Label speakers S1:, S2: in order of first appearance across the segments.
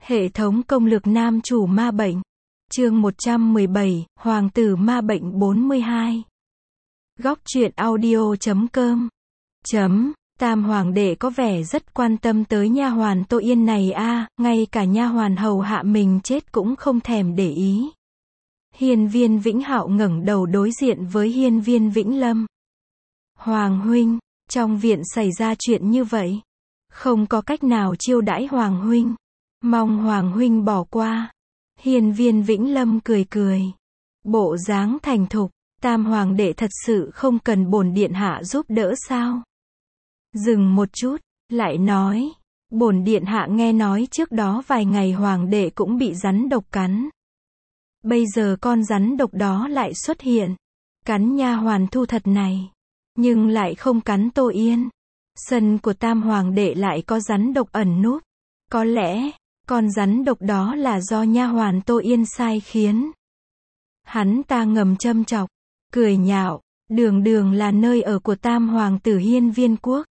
S1: Hệ thống công lược nam chủ ma bệnh. Chương 117, Hoàng tử ma bệnh 42. Góc truyện audio.com. Tam hoàng đệ có vẻ rất quan tâm tới nha hoàn Tô Yên này a, ngay cả nha hoàn hầu hạ mình chết cũng không thèm để ý. Hiên Viên Vĩnh Hạo ngẩng đầu đối diện với Hiên Viên Vĩnh Lâm. Hoàng huynh, trong viện xảy ra chuyện như vậy, không có cách nào chiêu đãi Hoàng huynh, mong Hoàng huynh bỏ qua. Hiên Viên Vĩnh Lâm cười cười, bộ dáng thành thục. Tam hoàng đệ thật sự không cần bổn điện hạ giúp đỡ sao? Dừng một chút, lại nói, bổn điện hạ nghe nói trước đó vài ngày hoàng đệ cũng bị rắn độc cắn. Bây giờ con rắn độc đó lại xuất hiện, cắn nha hoàn Thu Thật này, nhưng lại không cắn Tô Yên. Sân của tam hoàng đệ lại có rắn độc ẩn núp. Có lẽ, con rắn độc đó là do nha hoàn Tô Yên sai khiến. Hắn ta ngầm châm chọc, cười nhạo, đường đường là nơi ở của tam hoàng tử Hiên Viên quốc.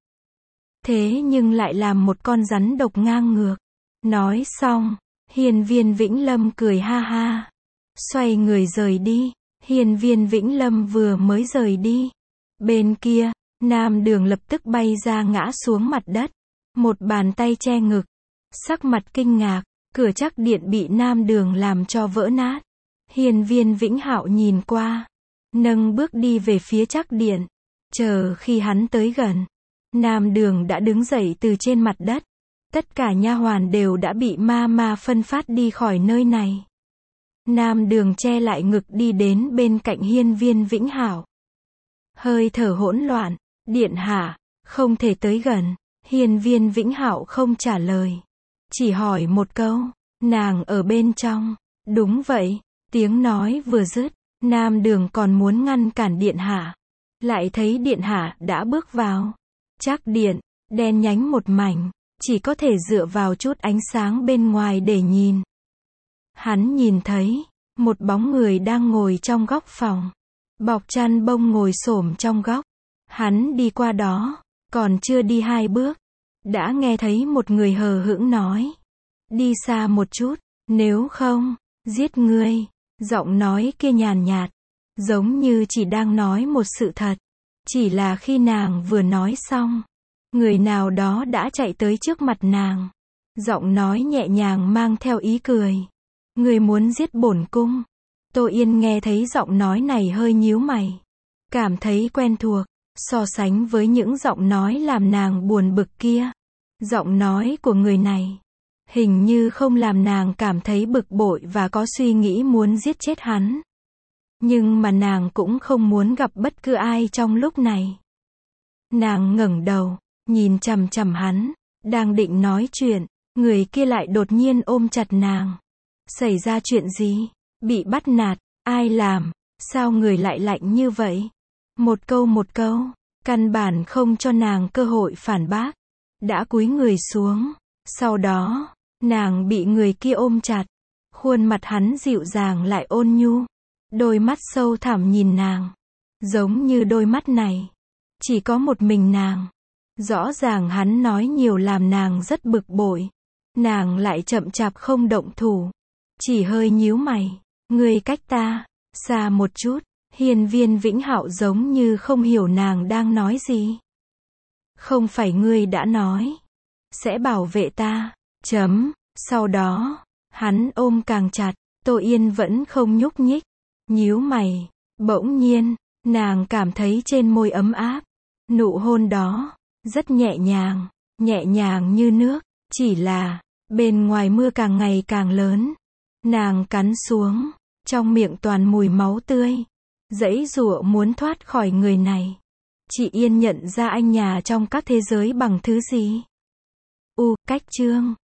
S1: Thế nhưng lại làm một con rắn độc ngang ngược. Nói xong, Hiên Viên Vĩnh Lâm cười ha ha, xoay người rời đi. Hiên Viên Vĩnh Lâm vừa mới rời đi, bên kia, Nam Đường lập tức bay ra ngã xuống mặt đất, một bàn tay che ngực, sắc mặt kinh ngạc. Cửa trắc điện bị Nam Đường làm cho vỡ nát. Hiên Viên Vĩnh Hạo nhìn qua, nâng bước đi về phía trắc điện. Chờ khi hắn tới gần, Nam Đường đã đứng dậy từ trên mặt đất. Tất cả nha hoàn đều đã bị ma phân phát đi khỏi nơi này. Nam Đường che lại ngực đi đến bên cạnh Hiên Viên Vĩnh Hạo. Hơi thở hỗn loạn, điện hạ, không thể tới gần. Hiên Viên Vĩnh Hạo không trả lời, chỉ hỏi một câu, nàng ở bên trong. Đúng vậy, tiếng nói vừa dứt, Nam Đường còn muốn ngăn cản điện hạ, lại thấy điện hạ đã bước vào. Trắc điện, đen nhánh một mảnh, chỉ có thể dựa vào chút ánh sáng bên ngoài để nhìn. Hắn nhìn thấy, một bóng người đang ngồi trong góc phòng, bọc chăn bông ngồi xổm trong góc. Hắn đi qua đó, còn chưa đi 2 bước, đã nghe thấy một người hờ hững nói, đi xa một chút, nếu không, giết ngươi. Giọng nói kia nhàn nhạt, giống như chỉ đang nói một sự thật. Chỉ là khi nàng vừa nói xong, người nào đó đã chạy tới trước mặt nàng. Giọng nói nhẹ nhàng mang theo ý cười. Người muốn giết bổn cung. Tô Yên nghe thấy giọng nói này hơi nhíu mày, cảm thấy quen thuộc. So sánh với những giọng nói làm nàng buồn bực kia, giọng nói của người này hình như không làm nàng cảm thấy bực bội và có suy nghĩ muốn giết chết hắn. Nhưng mà nàng cũng không muốn gặp bất cứ ai trong lúc này. Nàng ngẩng đầu, nhìn chằm chằm hắn, đang định nói chuyện, người kia lại đột nhiên ôm chặt nàng. Xảy ra chuyện gì? Bị bắt nạt? Ai làm? Sao người lại lạnh như vậy? Một câu, căn bản không cho nàng cơ hội phản bác. Đã cúi người xuống. Sau đó, nàng bị người kia ôm chặt. Khuôn mặt hắn dịu dàng lại ôn nhu. Đôi mắt sâu thẳm nhìn nàng. Giống như đôi mắt này, chỉ có một mình nàng. Rõ ràng hắn nói nhiều làm nàng rất bực bội. Nàng lại chậm chạp không động thủ. Chỉ hơi nhíu mày. Ngươi cách ta xa một chút. Hiên Viên Vĩnh Hạo giống như không hiểu nàng đang nói gì. Không phải ngươi đã nói sẽ bảo vệ ta. Sau đó, hắn ôm càng chặt. Tô Yên vẫn không nhúc nhích, nhíu mày. Bỗng nhiên, nàng cảm thấy trên môi ấm áp. Nụ hôn đó rất nhẹ nhàng như nước. Chỉ là, bên ngoài mưa càng ngày càng lớn. Nàng cắn xuống, trong miệng toàn mùi máu tươi. Giãy giụa muốn thoát khỏi người này. Chị Yên nhận ra anh nhà trong các thế giới bằng thứ gì? Cách chương